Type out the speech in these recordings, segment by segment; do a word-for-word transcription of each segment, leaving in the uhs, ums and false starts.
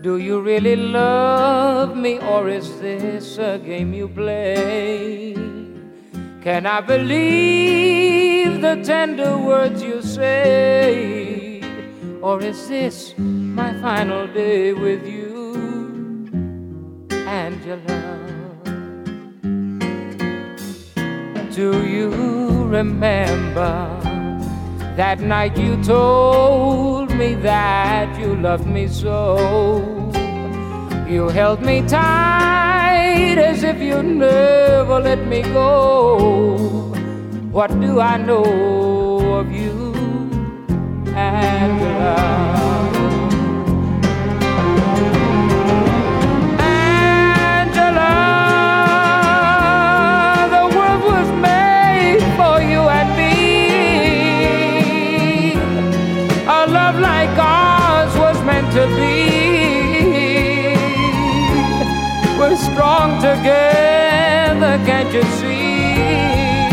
Do you really love me, or is this a game you play? Can I believe the tender words you say, or is this my final day with you, Angela? Do you remember that night you told me that you loved me so? You held me tight as if you'd never let me go. What do I know of you, Angela? Angela, the world was made for you and me. A love like ours was meant to be. We're strong together, can't you see?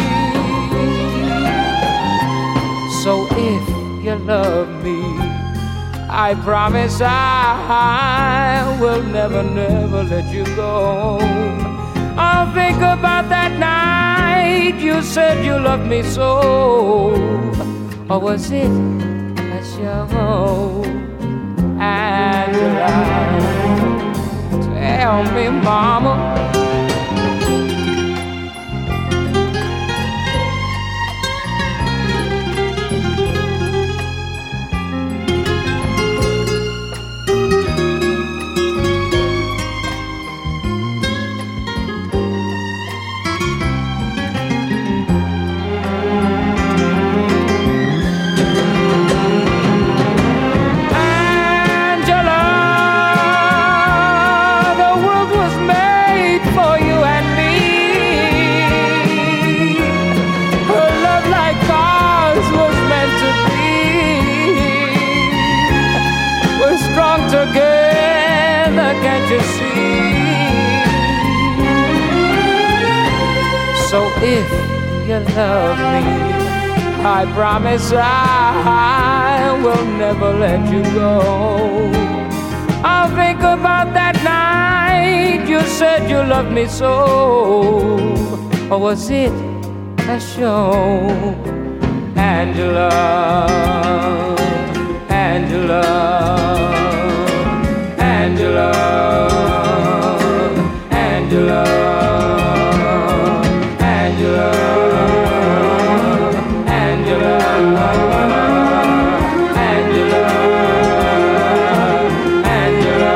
So if you love me, I promise I will never, never let you go. I'll think about that night you said you loved me so. Or was it a show, Angela? Tell me, mama. Together, can't you see? So if you love me, I promise I will never let you go. I'll think about that night you said you loved me so. Or was it a show, Angela? Angela, Angela, Angela, Angela, Angela, Angela, Angela,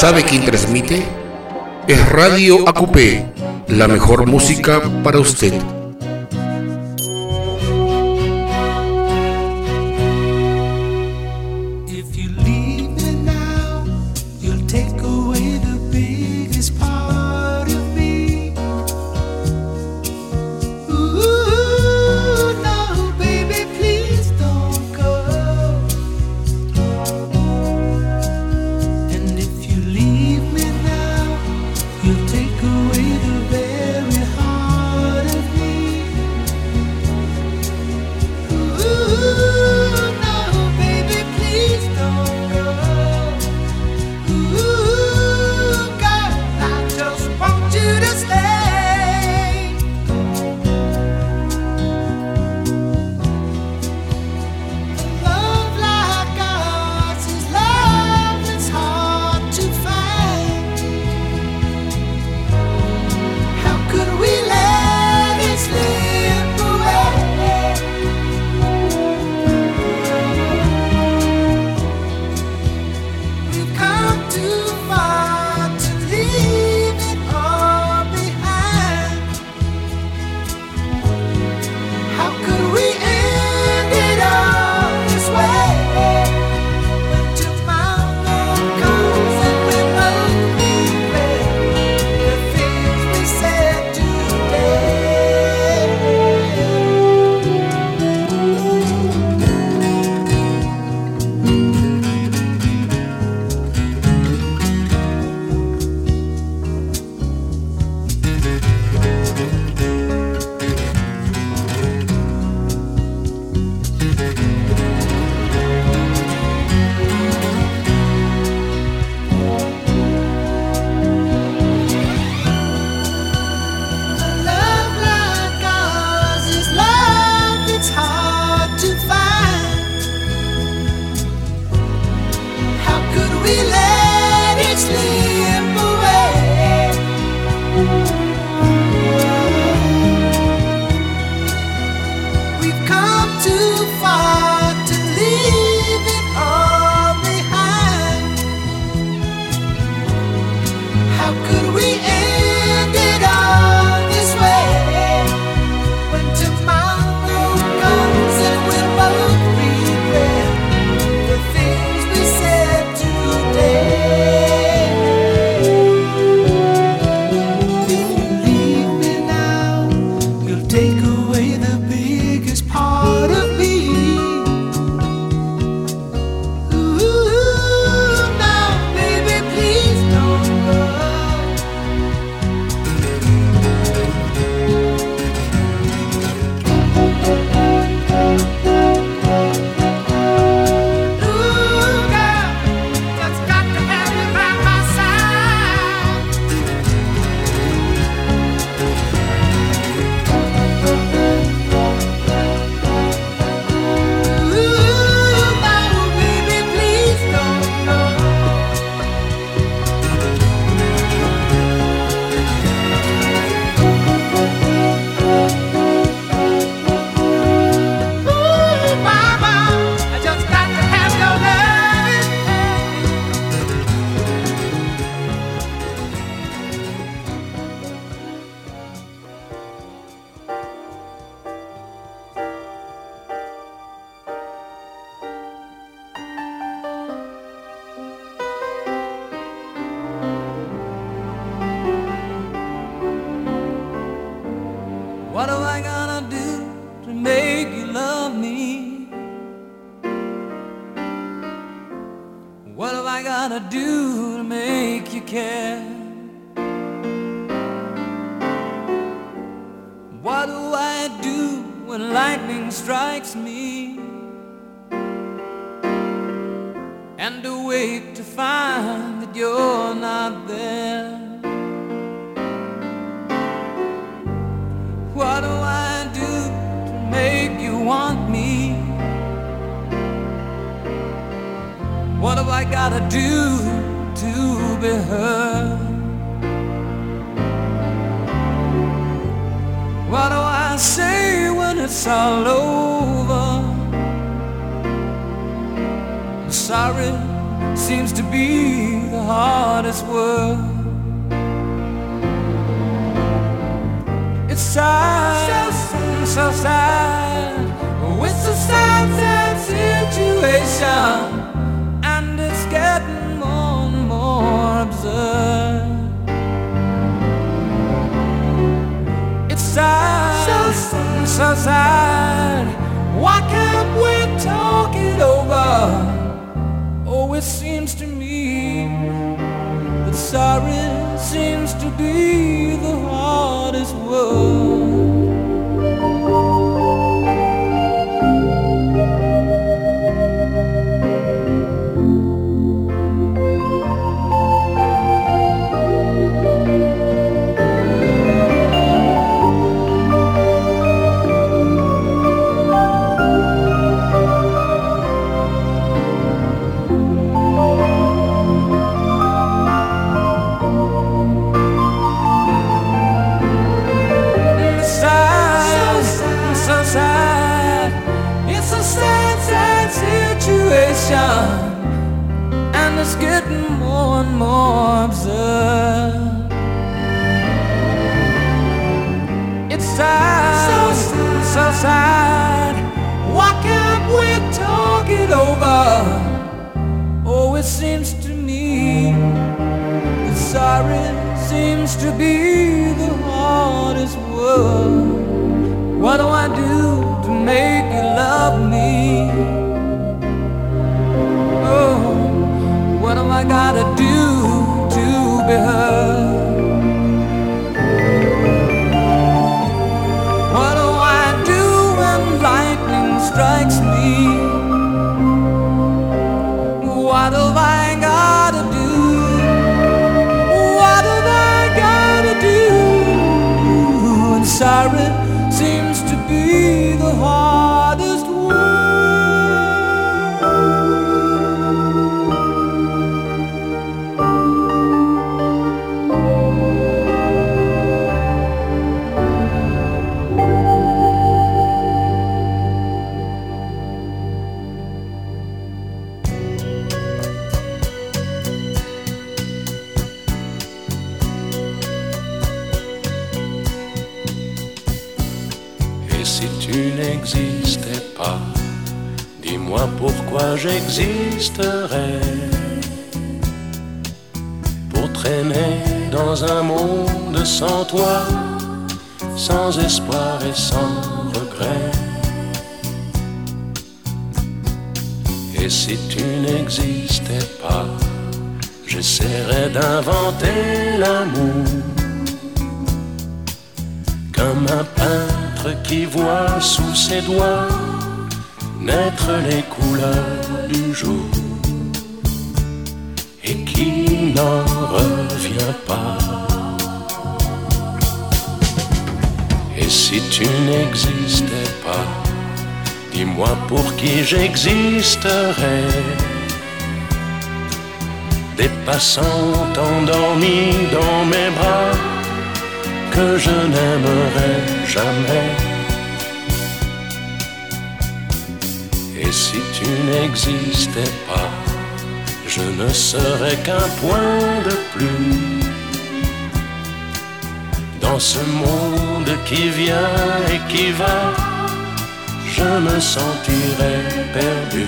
¿Sabe quién transmite? Es Radio A Q P, la mejor música para usted. What am I gonna do to make you love me? What am I gonna do to make you care? What do I do when lightning strikes me and awake to find that you're not there? What do I do to make you want me? What have I gotta do to be heard? What do I say when it's all over? Sorry seems to be the hardest hardest work. It's sad, so, so sad. Oh, it's a sad, sad situation, and it's getting more and more absurd. It's sad, so, so sad. Why can't we talk it over? Oh, it seems to me that sorry seems to be the hardest word. And it's getting more and more absurd. It's sad, so, so sad. Why can't we talk it over? Oh, it seems to me that sorry seems to be the hardest word. What do I do to make you love me? What have I gotta do to be heard? What do I do when lightning strikes me? What have I gotta do? What have I gotta do? And sorry seems to be the hardest word. Pourquoi j'existerais? Pour traîner dans un monde sans toi, sans espoir et sans regret. Et si tu n'existais pas, j'essaierais d'inventer l'amour, comme un peintre qui voit sous ses doigts naître les couleurs du jour et qui n'en revient pas. Et si tu n'existais pas, dis-moi pour qui j'existerais. Des passants endormis dans mes bras que je n'aimerais jamais. Et si tu n'existais pas, je ne serais qu'un point de plus dans ce monde qui vient et qui va. Je me sentirais perdu.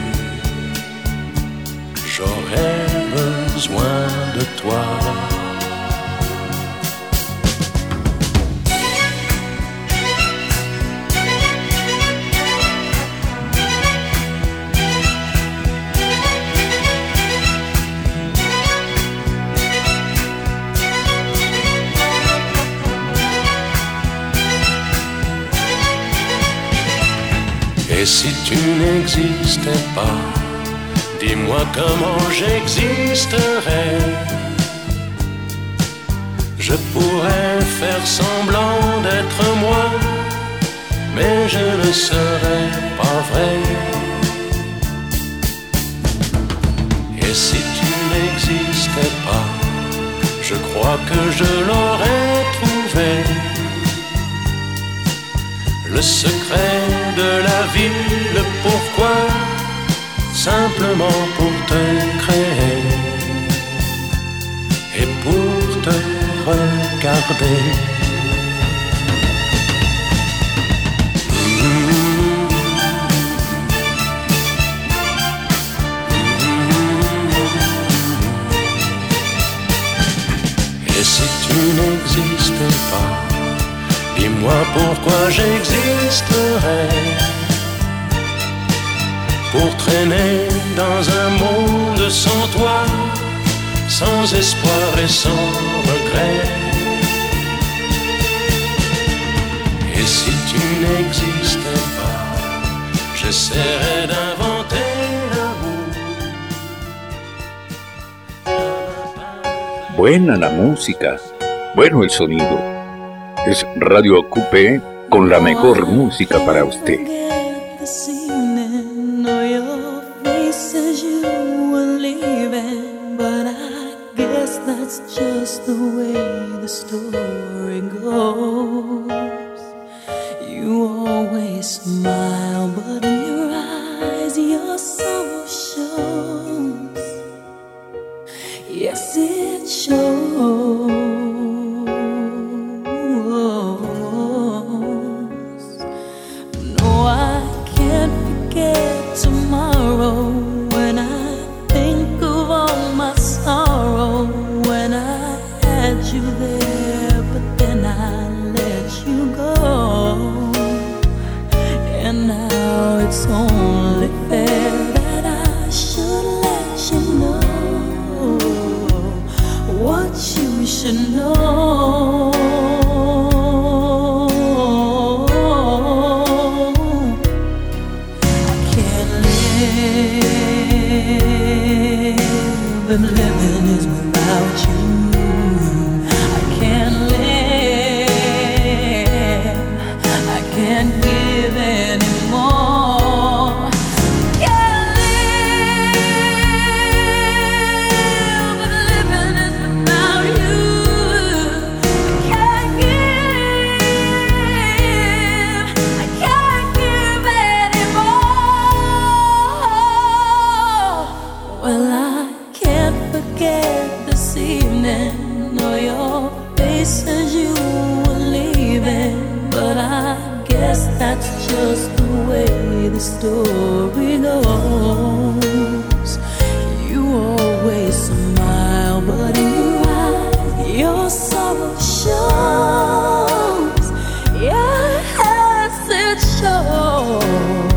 J'aurais besoin de toi. Et si tu n'existais pas, dis-moi comment j'existerais. Je pourrais faire semblant d'être moi, mais je ne serais pas vrai. Et si tu n'existais pas, je crois que je l'aurais trouvé. Le secret de la vie, le pourquoi, simplement pour te créer. et pour te regarder. Et si tu n'existais pas, dis-moi pourquoi j'existerais. Pour traîner dans un monde sans toi, sans espoir et sans regret. Et si tu n'existais pas, j'essaierais d'inventer l'amour. Buena la música, bueno el sonido. Es Radio Acupé con la mejor música para usted. That's just the way the story goes. You always smile, but in your eyes your sorrow shows. Yes, it shows. No, I can't forget tomorrow when I think of all my sorrow. You there, but then I let you go. And now it's only fair that I should let you know what you should know. I can't live, and living is without you. That's just the way the story goes. You always smile, but in your eyes your sorrow shows. Yes, it shows.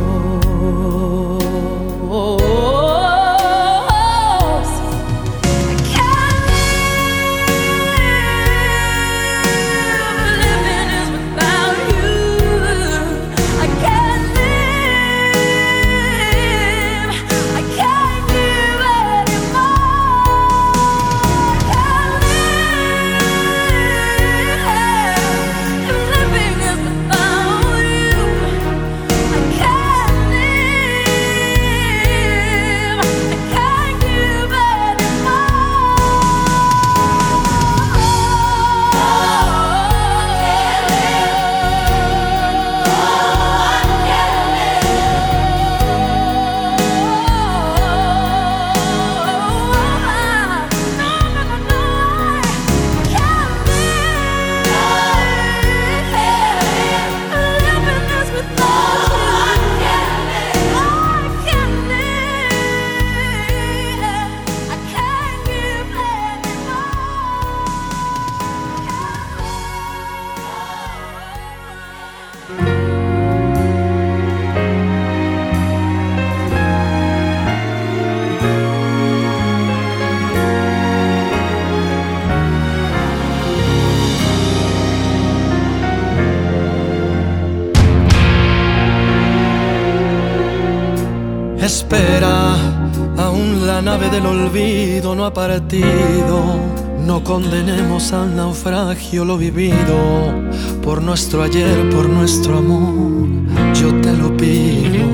Espera, aún la nave del olvido no ha partido. No condenemos al naufragio lo vivido. Por nuestro ayer, por nuestro amor, yo te lo pido.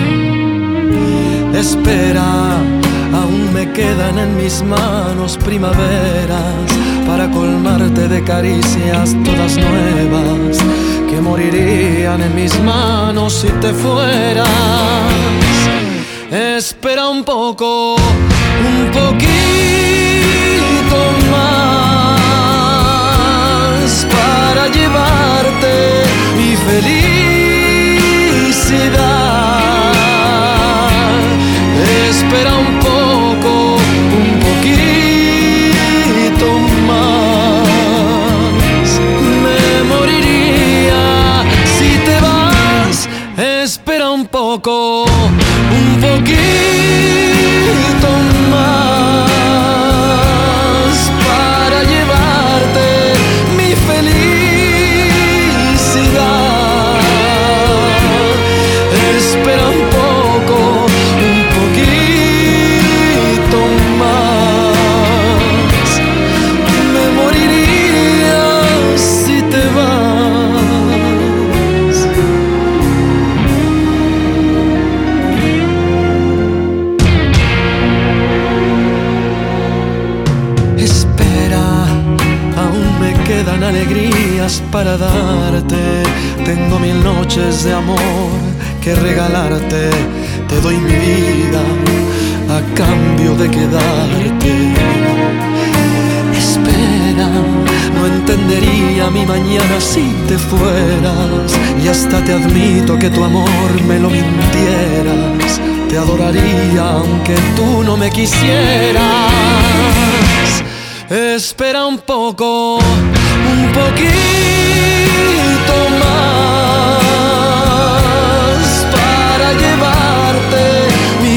Espera, aún me quedan en mis manos primaveras para colmarte de caricias todas nuevas que morirían en mis manos si te fueras. Espera un poco, un poquito más. felicidad. Espera un poco, un poquito más. Me moriría si te vas. Espera un poco, un poquito más para llevarte mi felicidad. Espera un poco, un poquito más. Me moriría si te vas. Espera, aún me quedan alegrías para darte. Tengo mil noches de amor que regalarte. Te doy mi vida a cambio de quedarte. Espera, no entendería mi mañana si te fueras. Y hasta te admito que tu amor me lo mintieras. Te adoraría aunque tú no me quisieras. Espera un poco, un poquito más para llevarte mi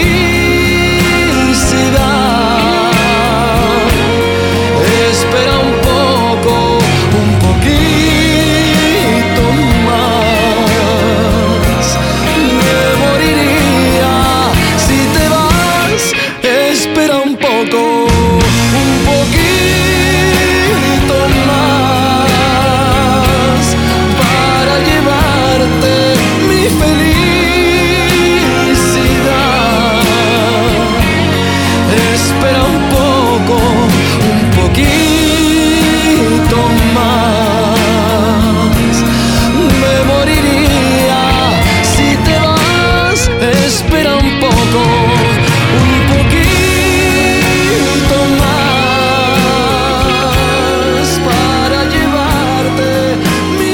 felicidad. Espera un poco, un poquito más. Me moriría si te vas. Espera un poco, un poquito más para llevarte mi felicidad. Espera un poco, un poquito más. Me moriría si te vas. Espera un poco, un poquito más para llevarte mi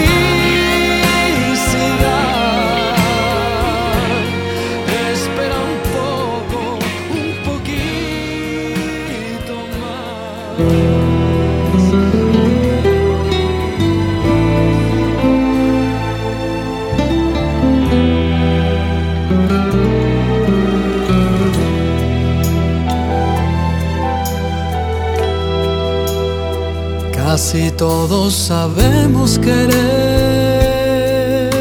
felicidad. Espera un poco, un poquito más. Casi todos sabemos querer,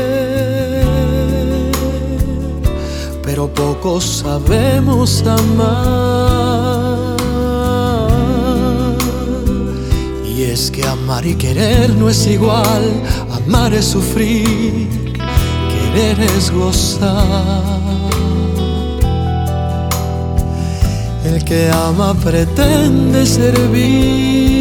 pero pocos sabemos amar. Y es que amar y querer no es igual. Amar es sufrir, querer es gozar. El que ama pretende servir.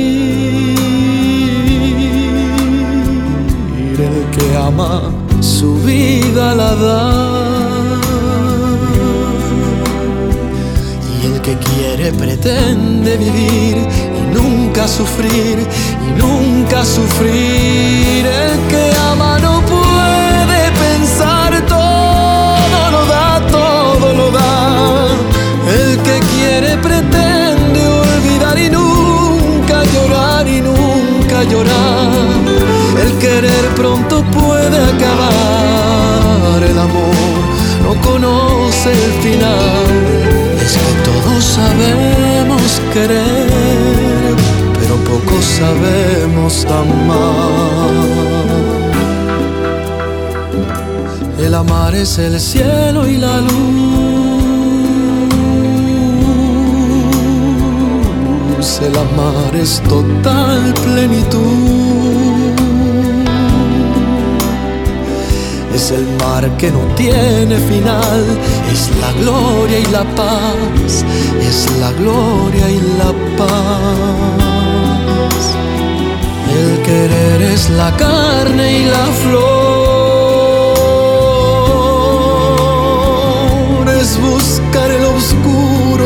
El que ama su vida la da. Y el que quiere pretende vivir y nunca sufrir, y nunca sufrir. El que ama no puede pensar, todo lo da, todo lo da. El que quiere pretende olvidar y nunca llorar, y nunca llorar. El querer pronto puede acabar. El amor no conoce el final. Es que todos sabemos querer, pero pocos sabemos amar. El amar es el cielo y la luz. El amar es total plenitud. Es el mar que no tiene final. Es la gloria y la paz. Es la gloria y la paz. El querer es la carne y la flor. Es buscar el oscuro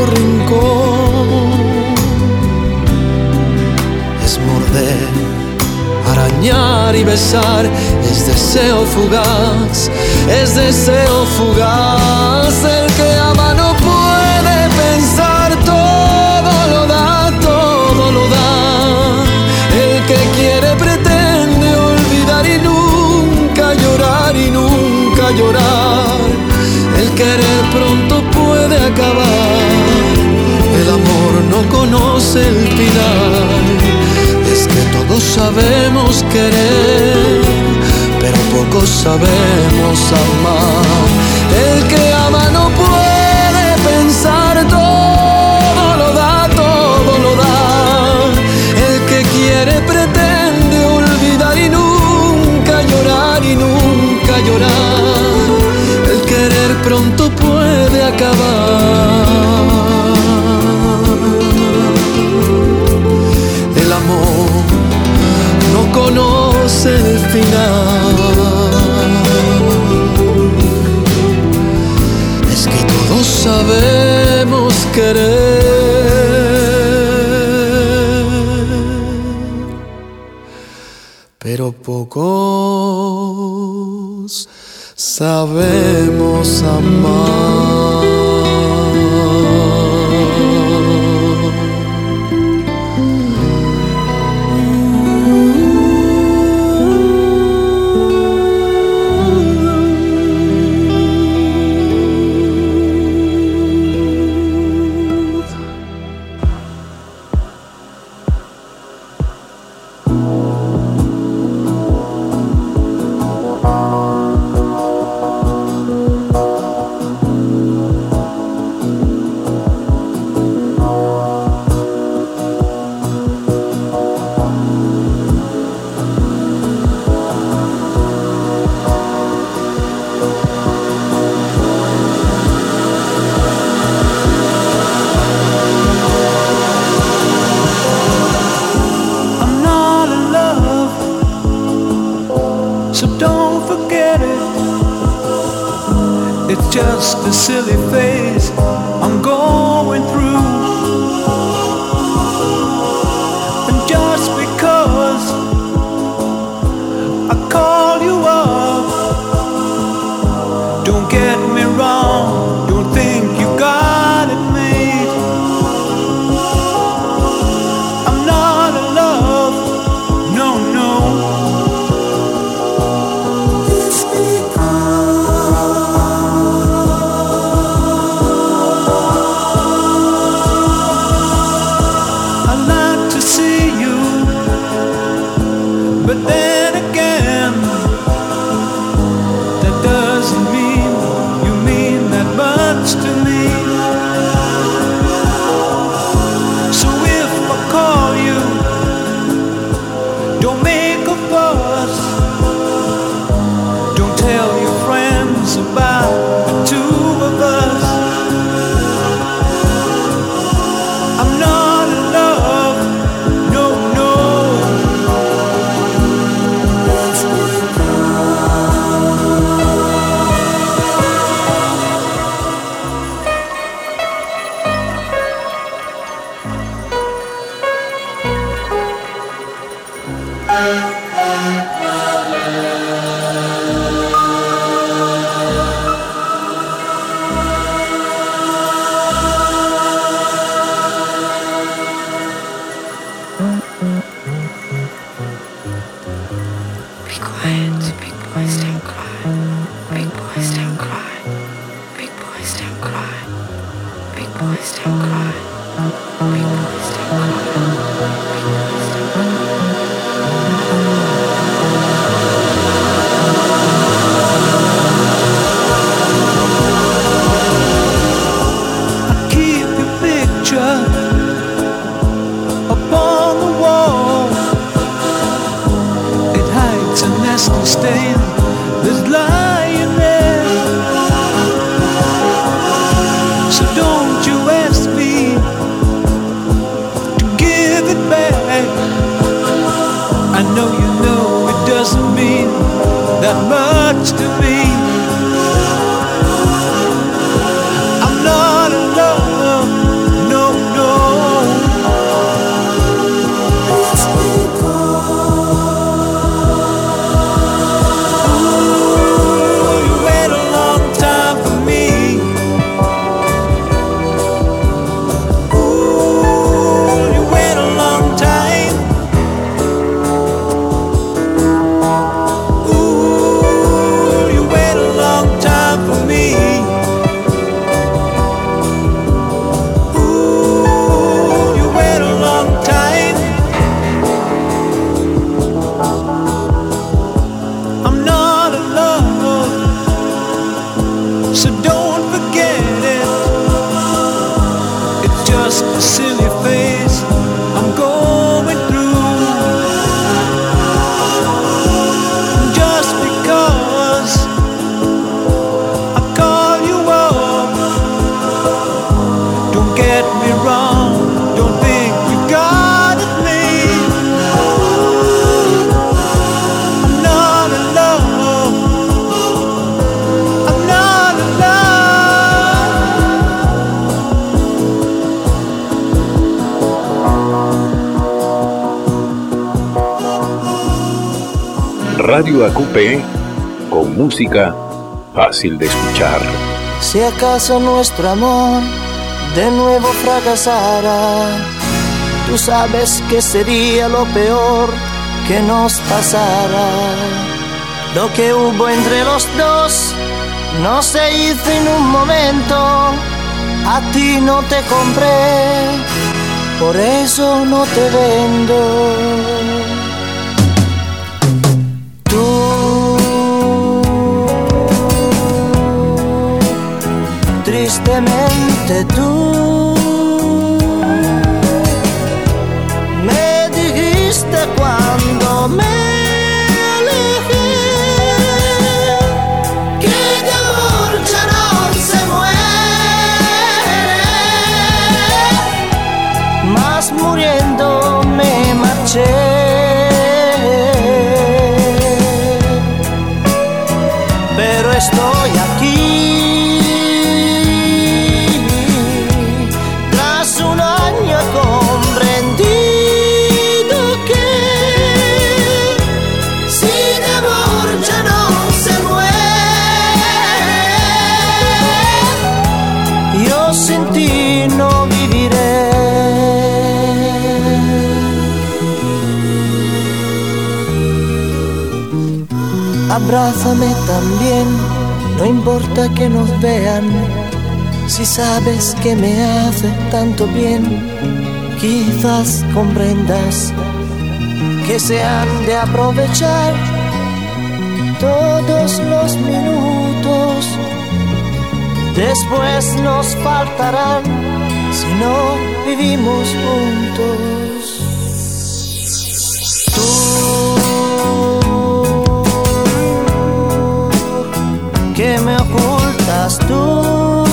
rincón. Es morder, arañar soñar y besar. Es deseo fugaz, es deseo fugaz. El que ama no puede pensar, todo lo da, todo lo da. El que quiere pretende olvidar y nunca llorar y nunca llorar. El querer pronto puede acabar, el amor no conoce el final. Es que todos sabemos querer, pero pocos sabemos amar. El que ama no puede pensar, todo lo da, todo lo da. El que quiere pretende olvidar y nunca llorar y nunca llorar. El querer pronto puede acabar. El amor no conoce el final. Es que todos sabemos querer, pero pocos sabemos amar. Just a silly phase I'm going through, and just because I call you up, don't get me wrong, don't think you got it made. I'm not in love, no, no. Radio A Q P con música fácil de escuchar. Si acaso nuestro amor de nuevo fracasara, tú sabes que sería lo peor que nos pasara. Lo que hubo entre los dos no se hizo en un momento. A ti no te compré, por eso no te vendo. Tú, tristemente tú, me dijiste cuando me alejé que de amor ya no se muere, mas muriendo me marché. Pero estoy aquí tras un año comprendido que si de amor ya no se muere, yo sin ti no viviré. Abrázame también, no importa que nos vean, si sabes que me hace tanto bien, quizás comprendas que se han de aprovechar todos los minutos, después nos faltarán si no vivimos juntos. Tú, ¿qué me ocultas tú?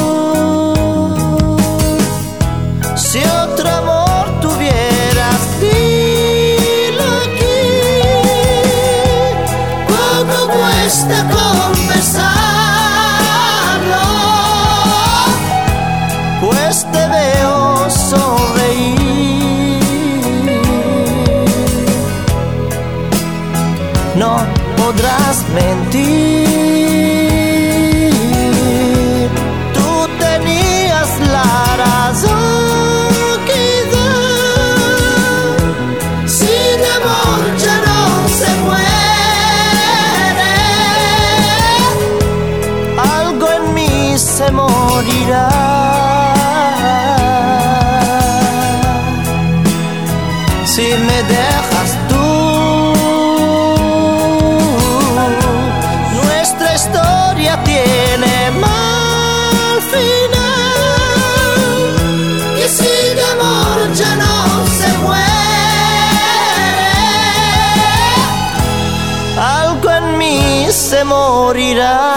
Si otro amor tuvieras, dilo aquí. ¿Cuánto cuesta confesarlo? Pues te veo sonreír. No podrás mentir. Se morirá si me dejas tú. Nuestra historia tiene mal final, que si de amor ya no se muere, algo en mí se morirá.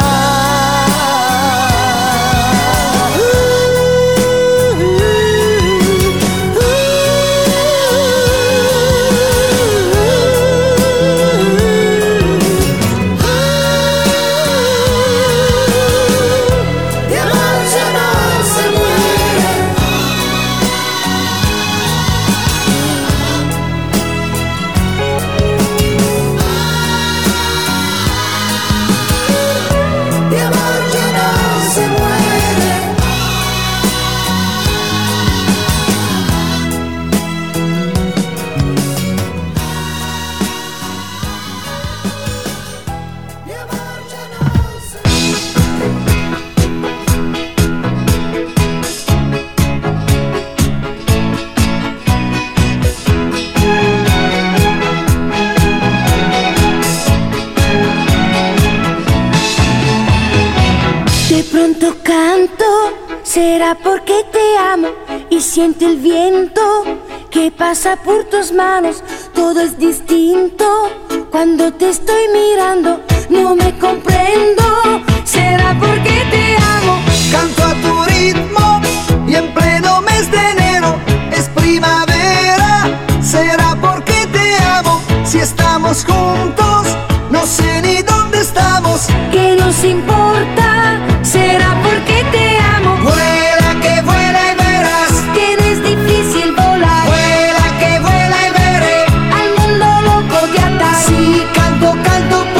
Será porque te amo y siente el viento que pasa por tus manos. Todo es distinto cuando te estoy mirando. No me comprendo. Será porque te amo. Canto a tu ritmo y en pleno mes de enero es primavera. Será porque te amo. Si estamos juntos, no sé ni dónde estamos. ¿Qué nos importa? Será porque te amo. Vuela que vuela y verás. Tienes difícil volar. Vuela que vuela y veré al mundo loco de atar. Si canto, canto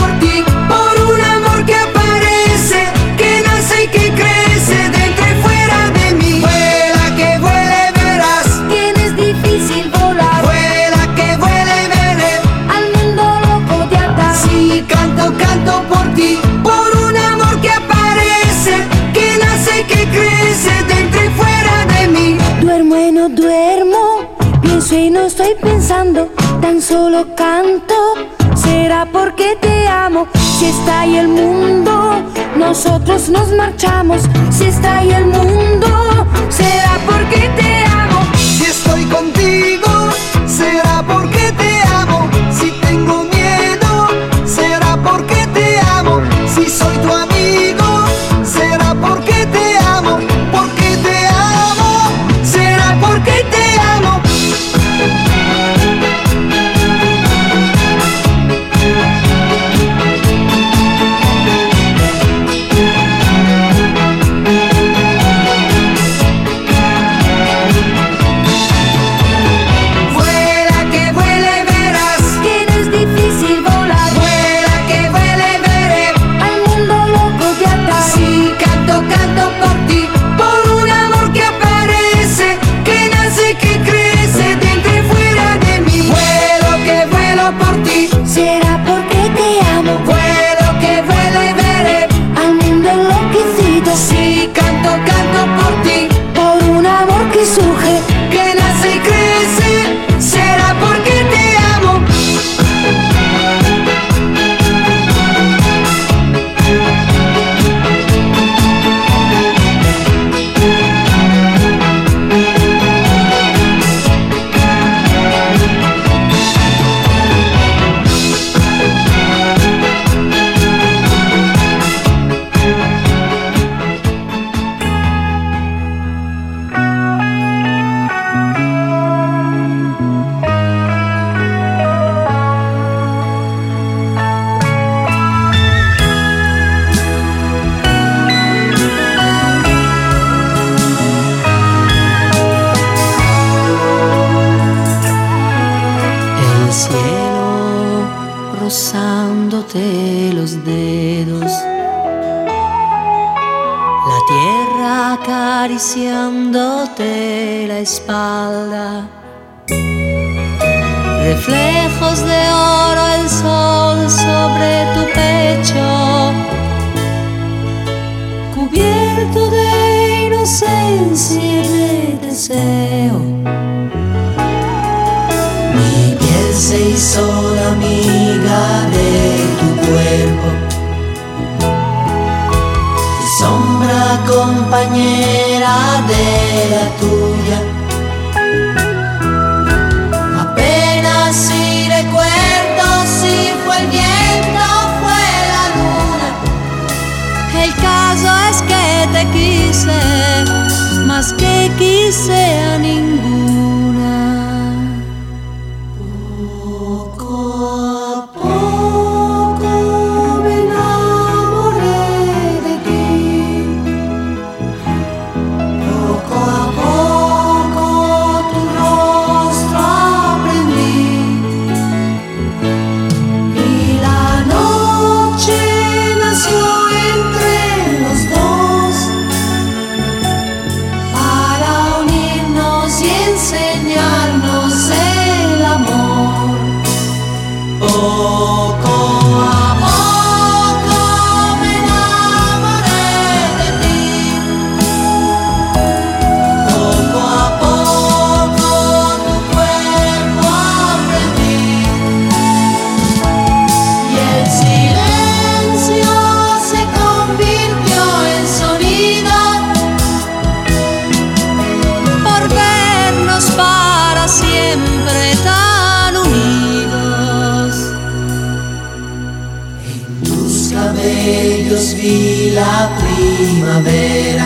estoy pensando, tan solo canto. Será porque te amo. Si está ahí el mundo, nosotros nos marchamos. Si está ahí el mundo, será porque te amo. Si estoy contigo, será porque te amo. Si tengo miedo, será porque te amo. Si soy tu amigo, será porque te amo. Porque te amo, será porque te amo. Surge, que nace y crece, será porque te amo. rozándote los dedos, la tierra acariciándote la espalda, reflejos de oro, el sol sobre tu pecho, cubierto de inocencia y de deseo. Mi piel se hizo la amiga de tu cuerpo, mi sombra compañera de la tuya. Apenas si recuerdo si fue el viento o fue la luna. El caso es que te quise más que quise a ninguna. Vi la primavera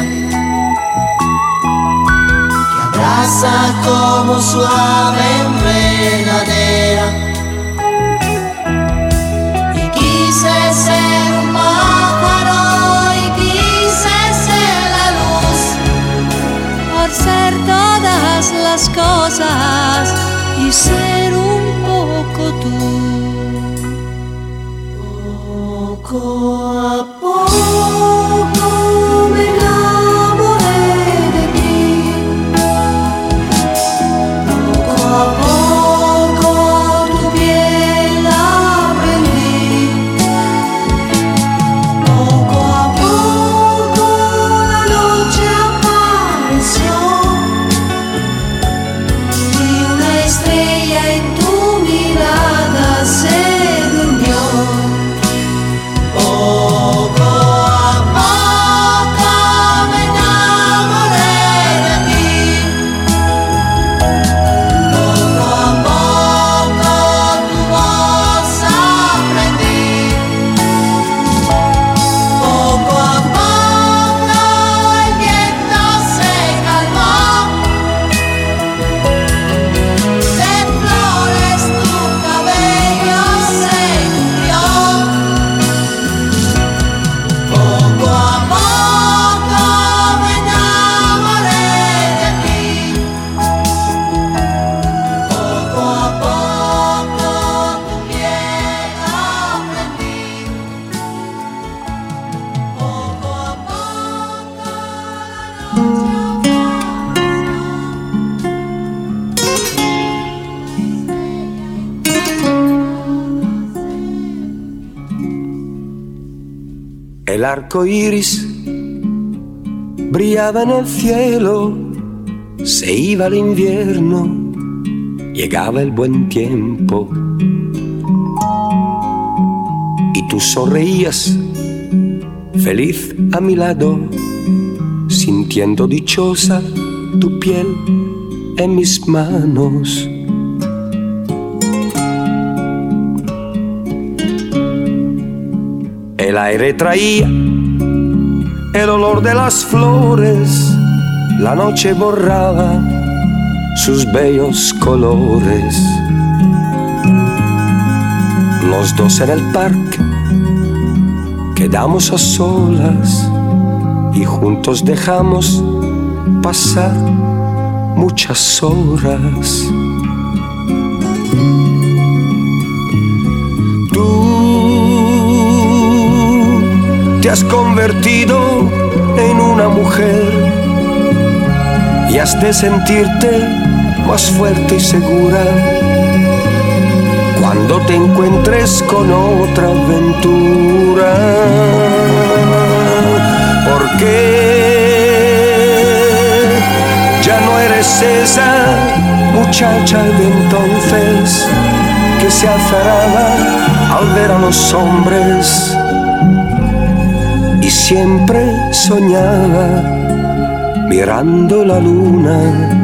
que abraza como suave enredadera, y quise ser un pájaro y quise ser la luz, por ser todas las cosas y ser un poco tú. Poco a poco me enamoré de ti, poco a poco tu piel aprendí, poco a poco la noche apareció y una estrella El arco iris brillaba en el cielo, se iba el invierno, llegaba el buen tiempo. Y tú sonreías, feliz a mi lado, sintiendo dichosa tu piel en mis manos. El aire traía el olor de las flores, la noche borraba sus bellos colores. Los dos en el parque quedamos a solas y juntos dejamos pasar muchas horas. Te has convertido en una mujer y has de sentirte más fuerte y segura cuando te encuentres con otra aventura. Porque ya no eres esa muchacha de entonces que se azaraba al ver a los hombres y siempre soñaba mirando la luna.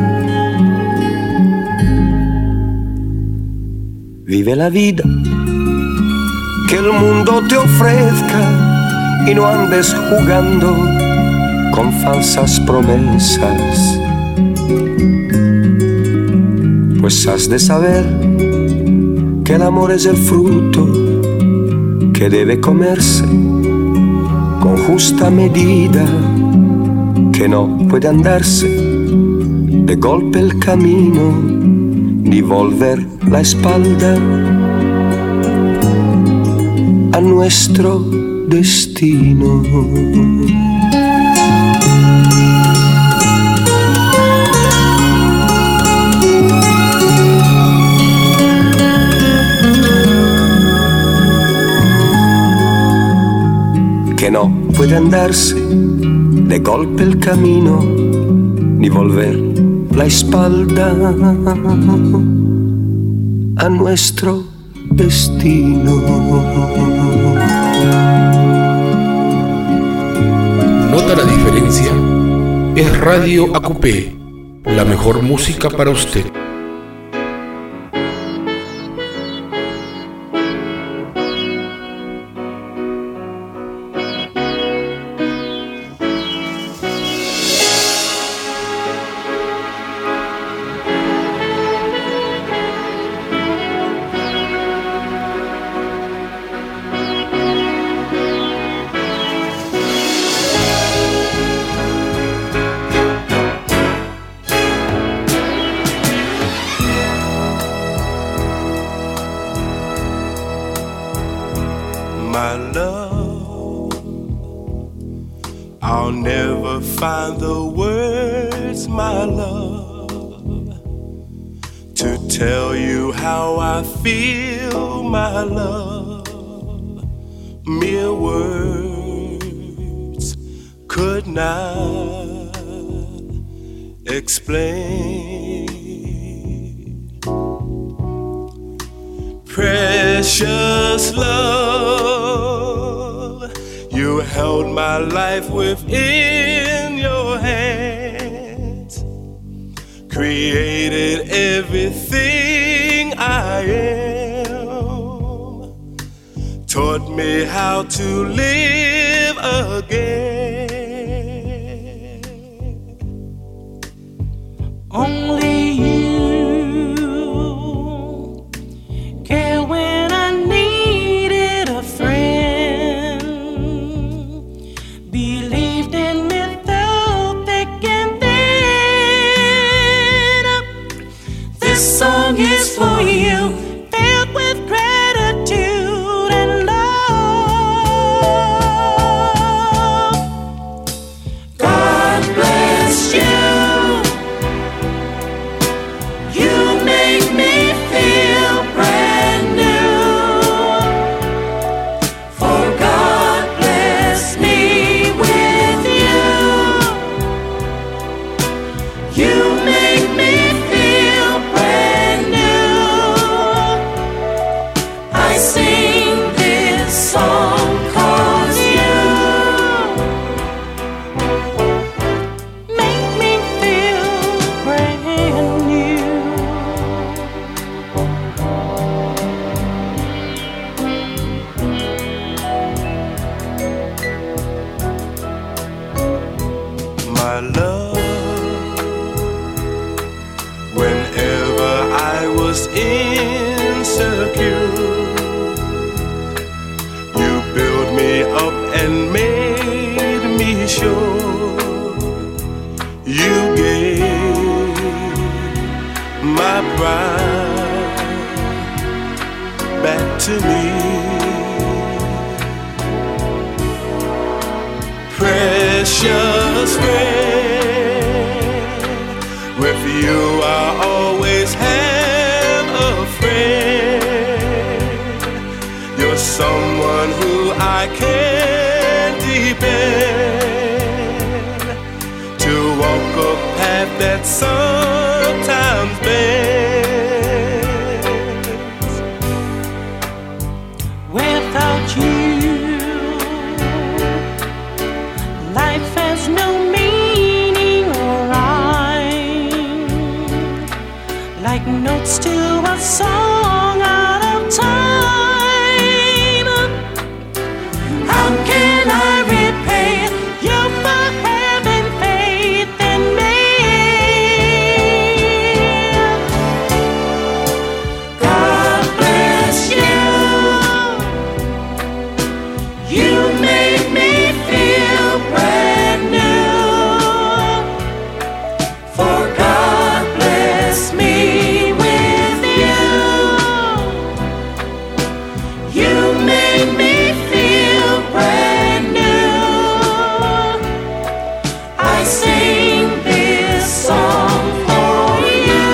Vive la vida que el mundo te ofrezca y no andes jugando con falsas promesas, pues has de saber que el amor es el fruto que debe comerse con justa medida, que no puede andarse de golpe el camino, ni volver la espalda a nuestro destino. Que no puede andarse de golpe el camino, ni volver la espalda a nuestro destino. ¿Nota la diferencia? Es Radio A Q P, la mejor música para usted. My love, I'll never find the words, my love, to tell you how I feel, my love. Mere words could not explain. Precious love, you held my life within your hands, created everything I am, taught me how to live again. Only you care when I needed a friend, believed in me through thick and thin. This song is for you, filled with gratitude and love. back to me. Precious friend, with you I always have a friend. You're someone who I can depend to walk a path that sometimes bends. Without you, life has no meaning or rhyme, like notes to a song out of time. How can I repay you for having faith in me? God bless you. You made me feel brand new. For God bless me with you. You made me feel brand new. I sing this song for you.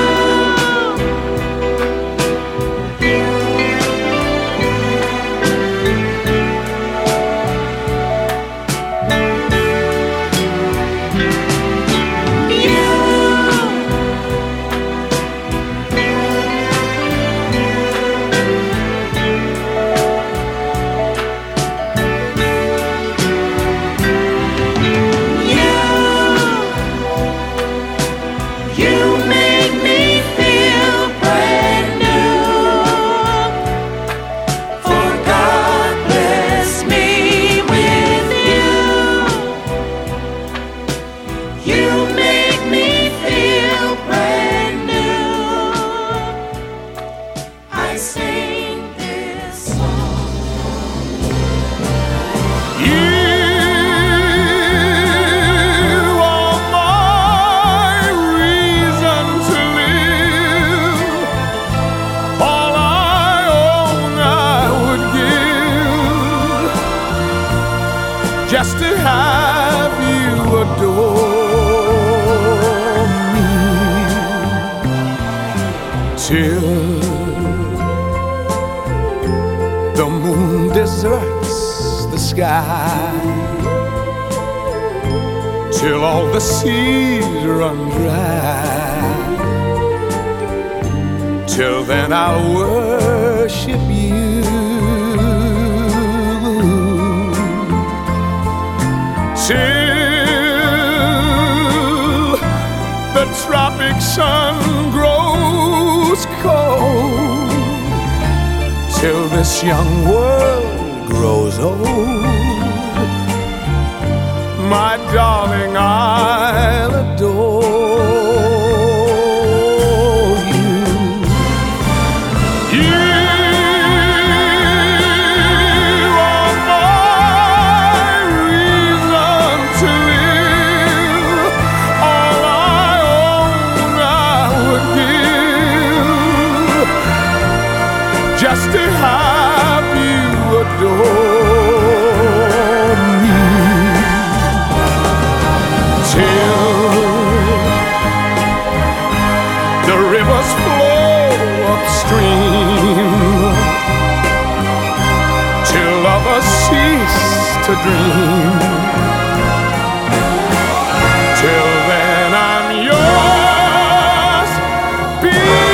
You make me feel brand new. For God bless me with you. You make me feel brand new. I sing this song. You are my reason to live. All I own I would give just to have you adore me till the moon deserts the sky, till all the seas run dry. Till then I'll worship you. Till the tropic sun grows cold, till this young world grows old. My darling, I'll adore you. You are my reason to live. All I own I would give just to have you adore me. Till the rivers flow upstream, till lovers cease to dream. Till then I'm yours. Be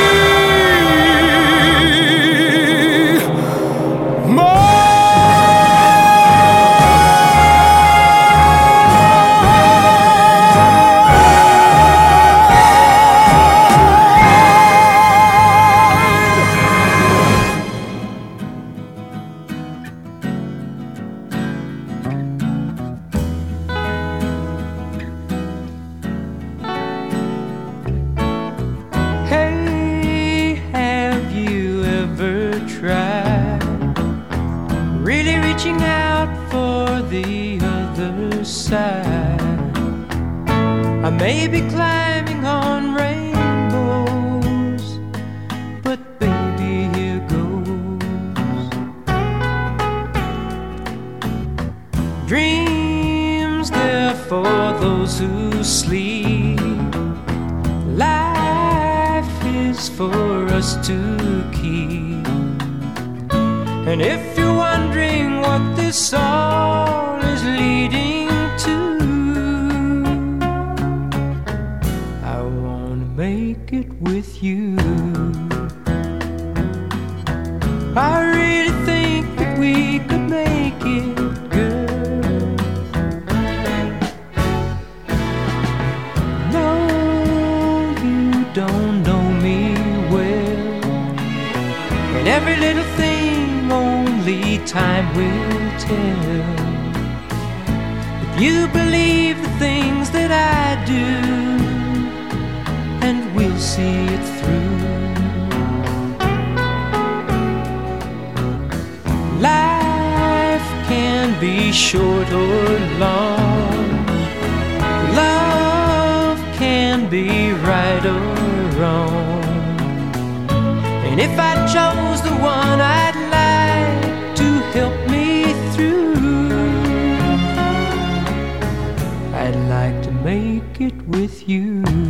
I may be climbing on rainbows, but baby, here goes. Dreams, they're for those who sleep. Life is for us to keep. And if you're wondering what this all is leading to, I wanna make it with you. I really think that we could make it, girl. No, you don't know me well, and every little thing only time will tell. If you believe the things that I do, and we'll see it through. Life can be short or long. Love can be right or wrong. And if I chose the one I'd like to help me through, I'd like to make it with you.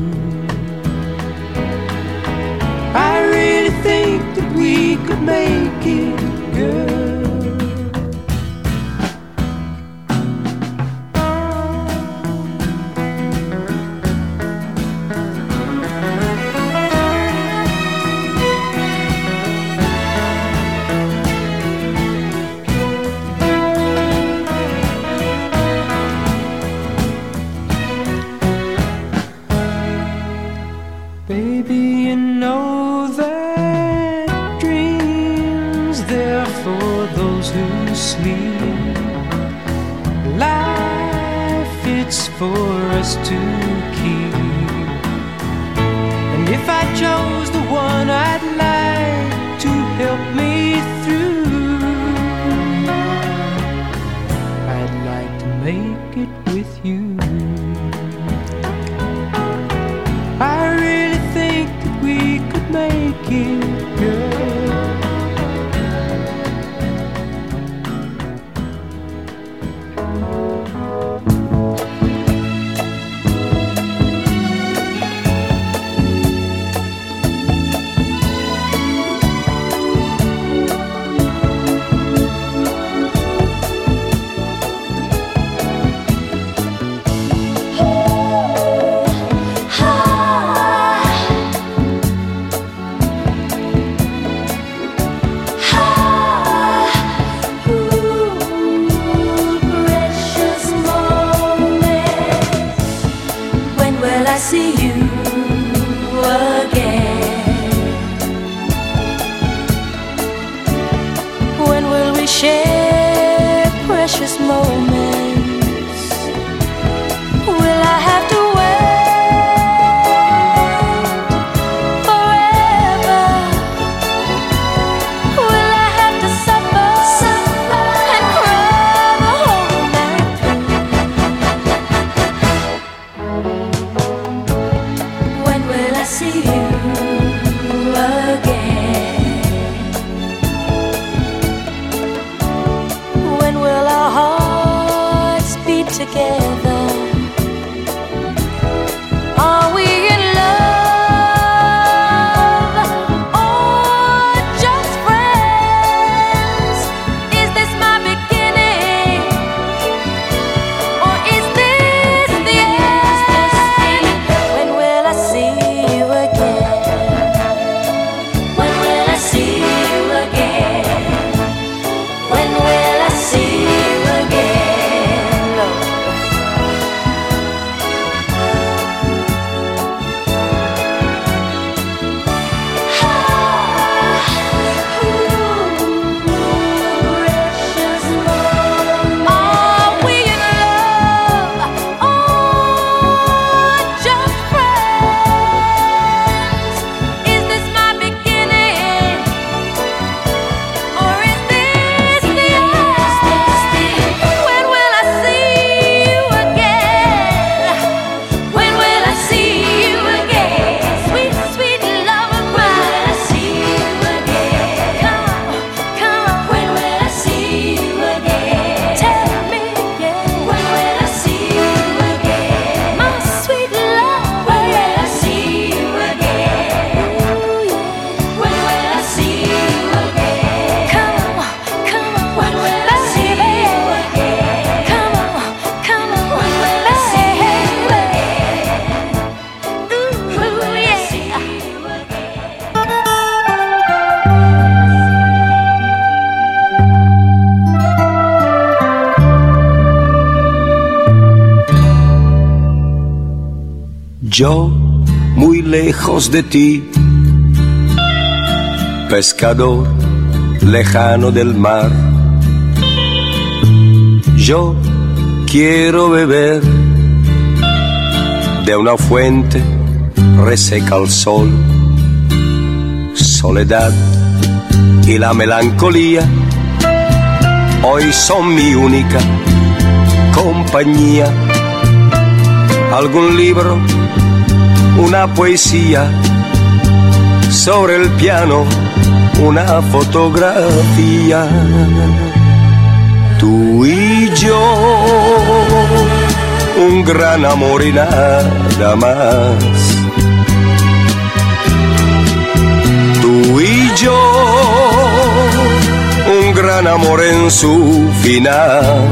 I really think that we could make it, girl. Baby, you know that dreams, they're for those who sleep. Life, it's for us to keep. And if I chose the one I'd like to help me through, I'd like to make it with you. I really think that we could make it, girl. See you again. When will we share precious moments? Will I have to wait forever? Will I have to suffer, suffer and cry the whole night through? Will I see you again? When will our hearts beat together? Are we in love or just friends? Is this my beginning or is this the end? When will I see you again? When will I see you again? When will I see you again, Lord? Yo muy lejos de ti, pescador lejano del mar. Yo quiero beber de una fuente reseca al sol. Soledad y la melancolía hoy son mi única compañía. Algún libro, una poesía, sobre el piano una fotografía. Tú y yo, un gran amor y nada más. Tú y yo, un gran amor en su final.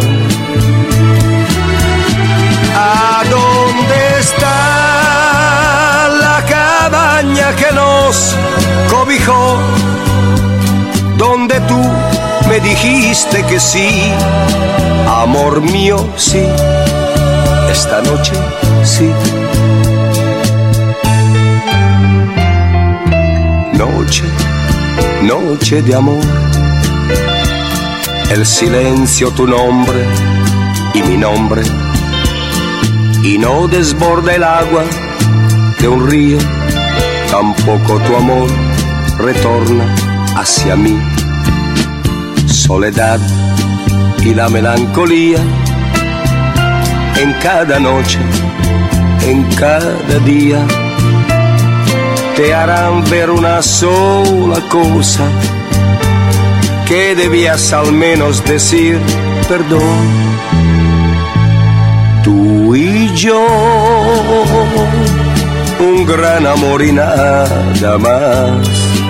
¿A dónde está la cabaña que nos cobijó? Donde tú me dijiste que sí, amor mío, sí, esta noche sí. Noche, noche de amor, el silencio tu nombre y mi nombre, y no desborda el agua de un río, tampoco tu amor retorna hacia mí. Soledad y la melancolía en cada noche, en cada día, te harán ver una sola cosa, que debías al menos decir perdón. Tú y yo, un gran amor y nada más.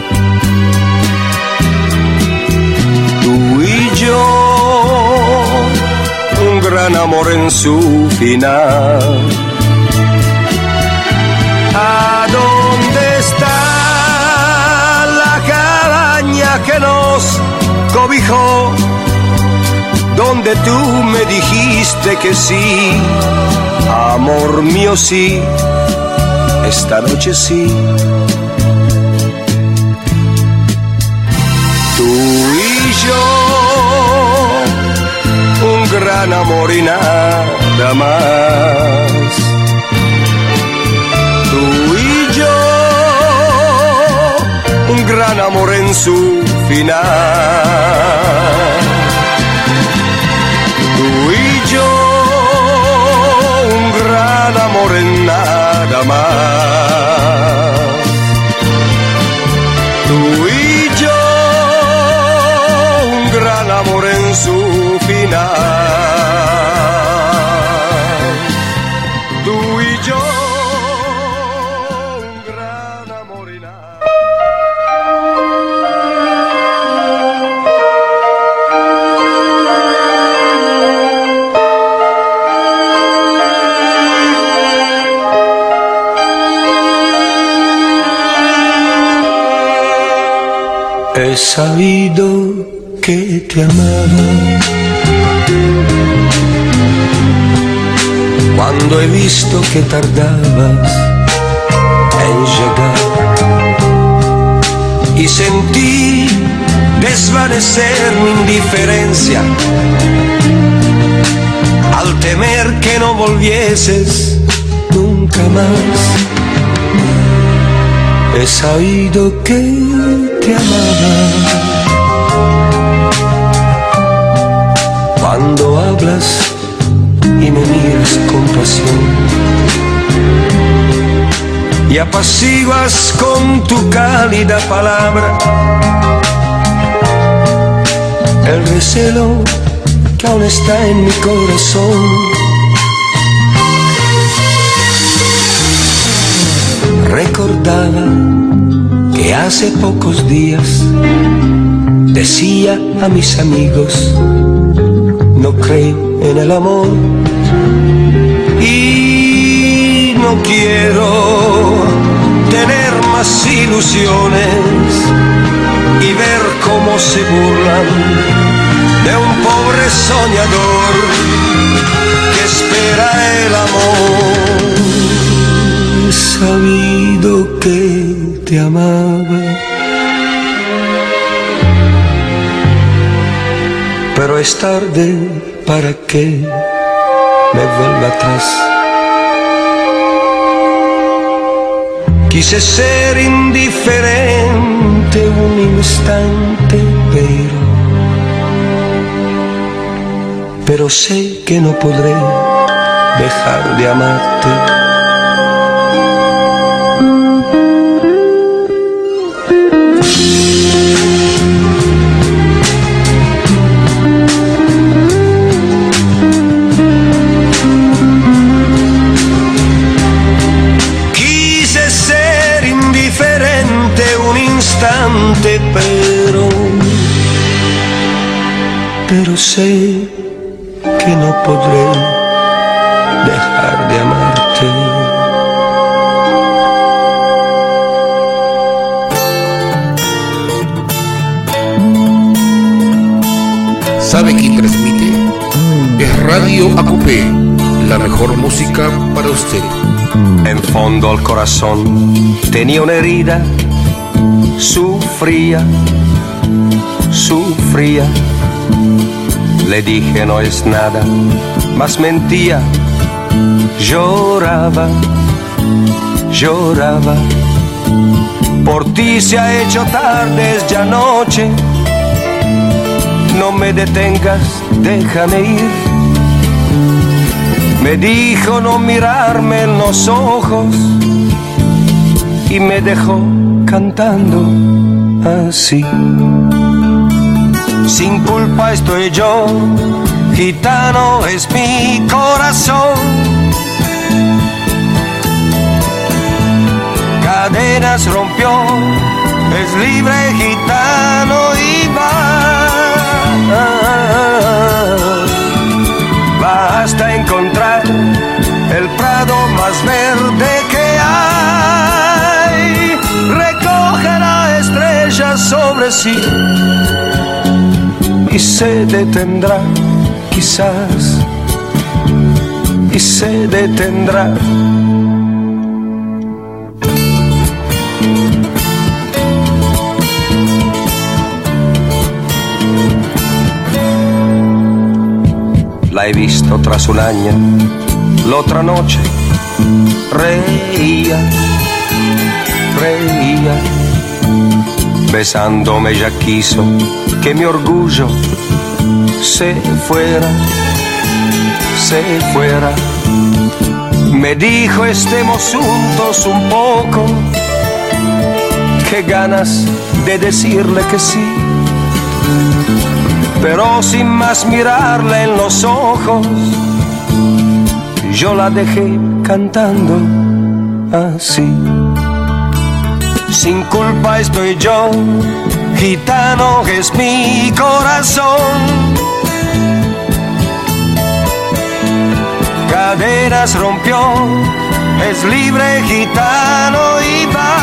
Tú y yo, un gran amor en su final. ¿A dónde está la cabaña que nos cobijó? Donde tú me dijiste que sí, amor mío, sí, esta noche sí. Tú y yo, un gran amor y nada más. Tú y yo, un gran amor en su final. Tú y yo, un gran amor en nada más. Tú y yo, un gran amor en su final. Tú y yo, un gran amor en nada más. He sabido que te amaba cuando he visto que tardabas en llegar, y sentí desvanecer mi indiferencia al temer que no volvieses nunca más. He sabido que te amaba cuando hablas y me miras con pasión y apaciguas con tu cálida palabra el recelo que aún está en mi corazón. Recordaba que hace pocos días decía a mis amigos: no creo en el amor y no quiero tener más ilusiones y ver cómo se burlan de un pobre soñador que espera el amor. he sabido que te amaba, pero es tarde para que me vuelva atrás. Quise ser indiferente un instante, pero pero sé que no podré dejar de amarte. Quise ser indiferente un instante, pero pero sé que no podré dejar de amarte. ¿Sabe quién transmite? Es Radio A Q P, la mejor música para usted. En fondo al corazón tenía una herida, sufría, sufría. Le dije no es nada, mas mentía. Lloraba, lloraba. Por ti se ha hecho tarde, es ya noche. No me detengas, déjame ir. Me dijo no mirarme en los ojos y me dejó cantando así. Sin culpa estoy yo, gitano es mi corazón. Cadenas rompió, es libre gitano y va. Basta encontrar el prado más verde que hay. Recogerá estrellas sobre sí y se detendrá, quizás, y se detendrá. La he visto tras un año, la otra noche reía, reía. Besándome ya quiso que mi orgullo se fuera, se fuera. Me dijo estemos juntos un poco, qué ganas de decirle que sí, pero sin más mirarle en los ojos, yo la dejé cantando así. Sin culpa estoy yo, gitano es mi corazón. Cadenas rompió, es libre gitano y va.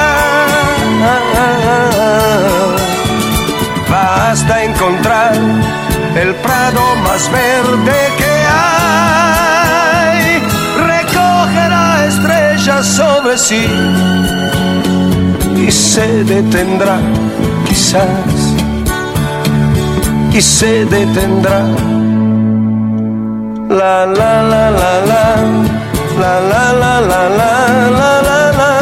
Basta encontrar el prado más verde que hay. Recogerá estrellas sobre sí y se detendrá, quizás, y se detendrá. La la la la la, la la la la la la la la,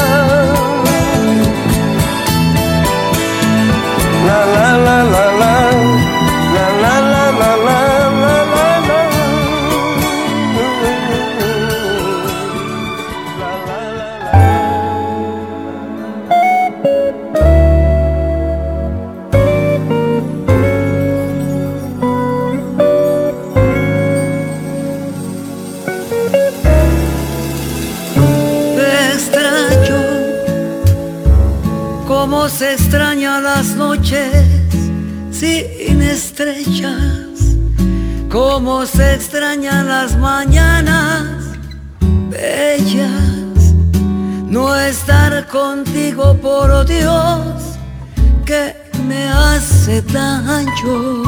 la la la la la, la la la la la la la. Cómo se extrañan las noches sin estrellas, cómo se extrañan las mañanas bellas. No estar contigo, por Dios, que me hace daño.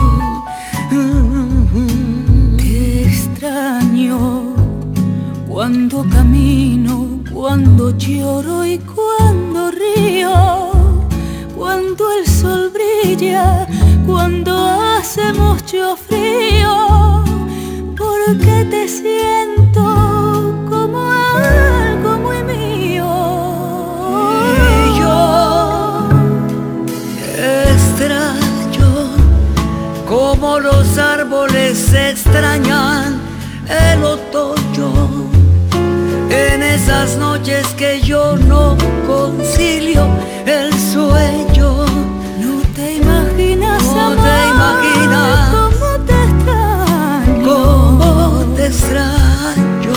Te extraño cuando camino Cuando lloro y cuando río, cuando el sol brilla, cuando hace mucho frío, porque te siento como algo muy mío. Y yo extraño como los árboles extrañan el otoño. En esas noches que yo no concilio el sueño, no te imaginas, no amor, te imaginas cómo te extraño, cómo te extraño,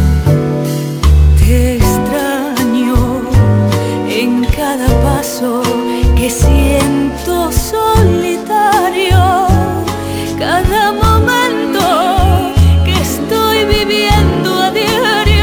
te extraño en cada paso que siento solitario, cada momento que estoy viviendo a diario.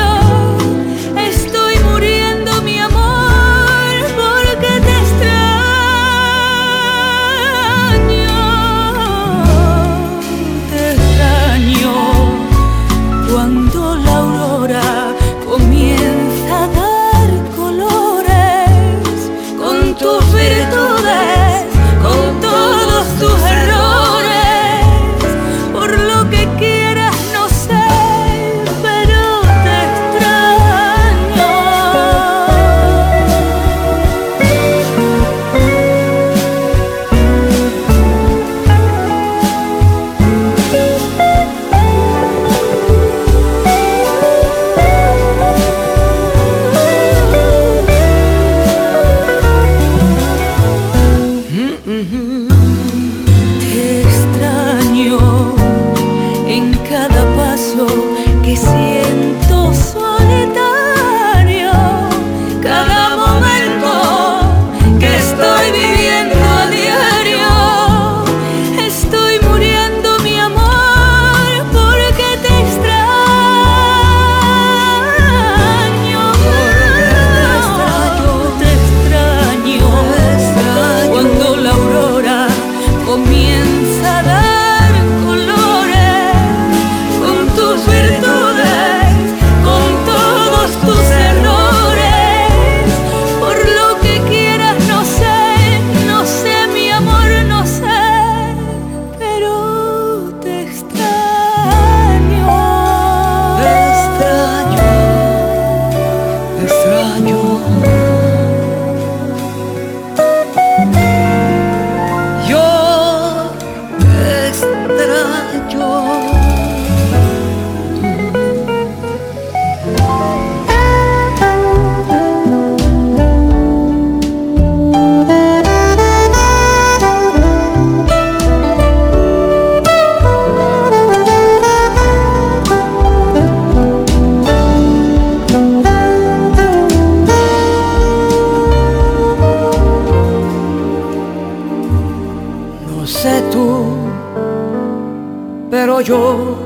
Yo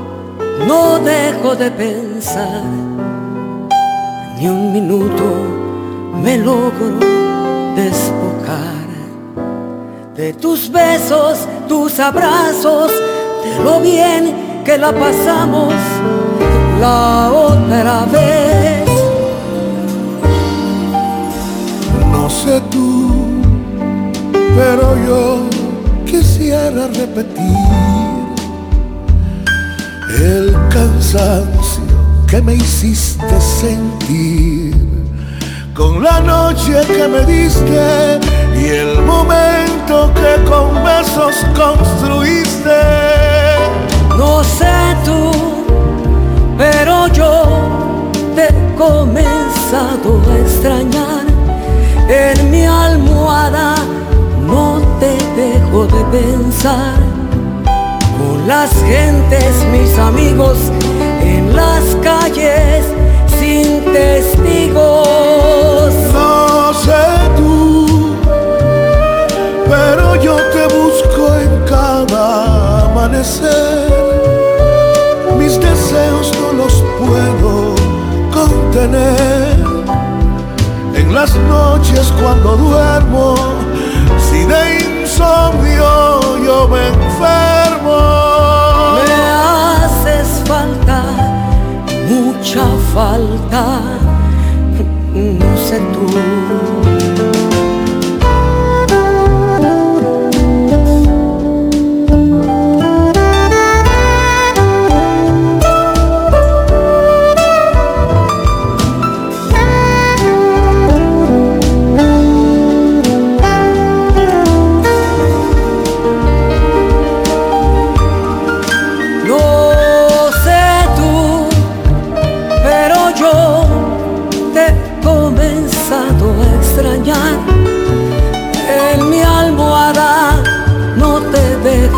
no dejo de pensar, ni un minuto me logro despojar de tus besos, tus abrazos, de lo bien que la pasamos la otra vez. No sé tú, pero yo quisiera repetir el cansancio que me hiciste sentir con la noche que me diste y el momento que con besos construiste. No sé tú, pero yo te he comenzado a extrañar. En mi almohada no te dejo de pensar. Con las gentes, mis amigos, en las calles, sin testigos. No sé tú, pero yo te busco en cada amanecer. Mis deseos no los puedo contener. En las noches cuando duermo, si de insomnio yo me enfermo. Me haces falta, mucha falta,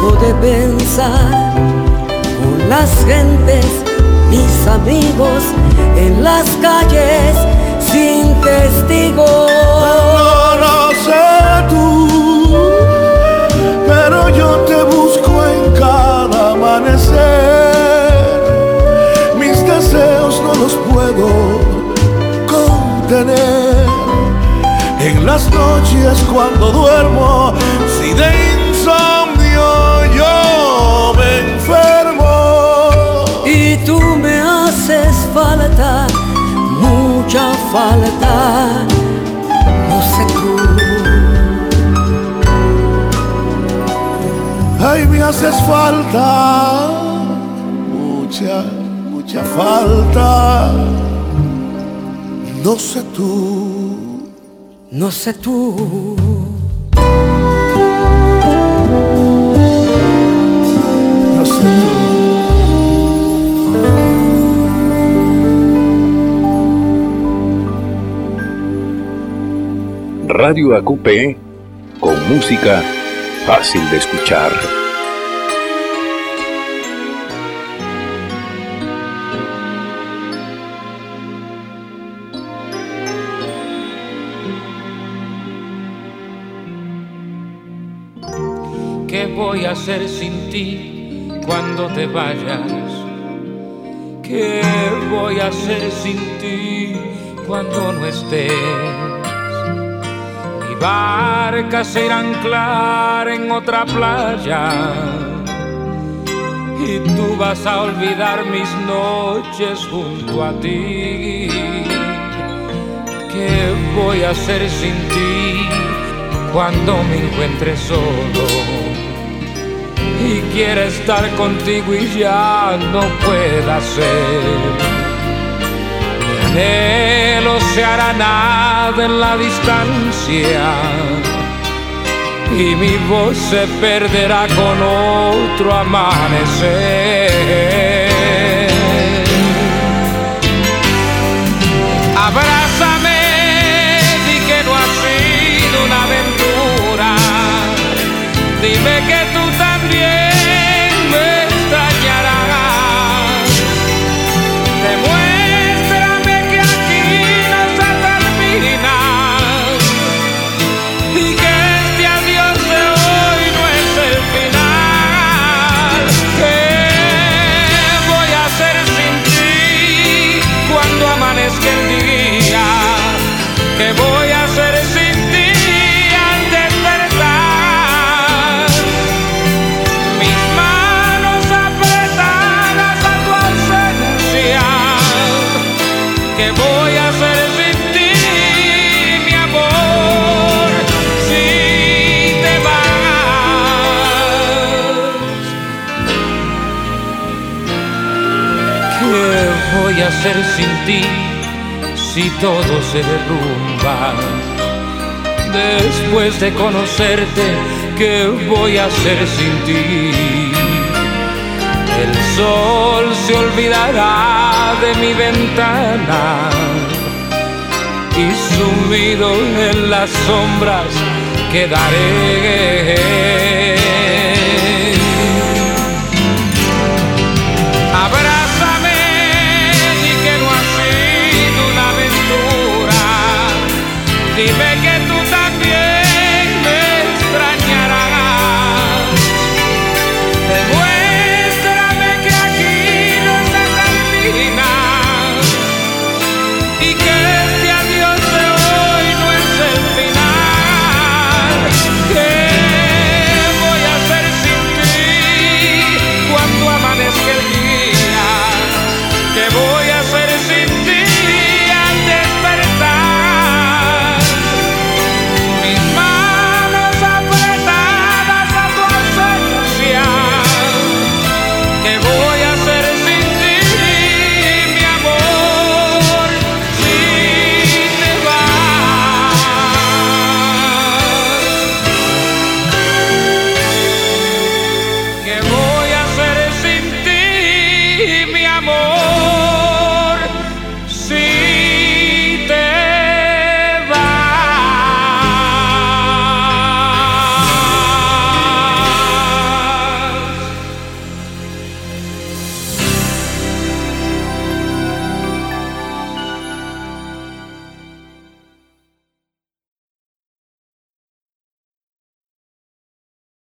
dejo de pensar con las gentes, mis amigos en las calles sin testigos. No, no sé tú, pero yo te busco en cada amanecer. Mis deseos no los puedo contener. En las noches cuando duermo, si de insomnio yo me enfermo. Y tú me haces falta, mucha falta, no sé tú. Ay, me haces falta, mucha, mucha falta, no sé tú, no sé tú. No sé tú. Radio A Q P, con música fácil de escuchar. ¿Qué voy a hacer sin ti cuando te vayas? ¿Qué voy a hacer sin ti cuando no estés? Mi barca se irá a anclar en otra playa y tú vas a olvidar mis noches junto a ti. ¿Qué voy a hacer sin ti cuando me encuentre solo y quiera estar contigo y ya no pueda ser? Mi anhelo se hará nada en la distancia y mi voz se perderá con otro amanecer. Abrázame, di que no ha sido una aventura, dime que tú también me extrañarás. Demuéstrame que aquí no se termina y que este adiós de hoy no es el final. ¿Qué voy a hacer sin ti cuando amanezca el día? ¿Qué voy a hacer sin ti al despertar? Mis manos apretadas a tu ausencia. ¿Qué voy a hacer sin ti, mi amor, si te vas? ¿Qué voy a hacer sin ti si todo se derrumba? Después de conocerte, ¿qué voy a hacer sin ti? El sol se olvidará de mi ventana y sumido en las sombras quedaré.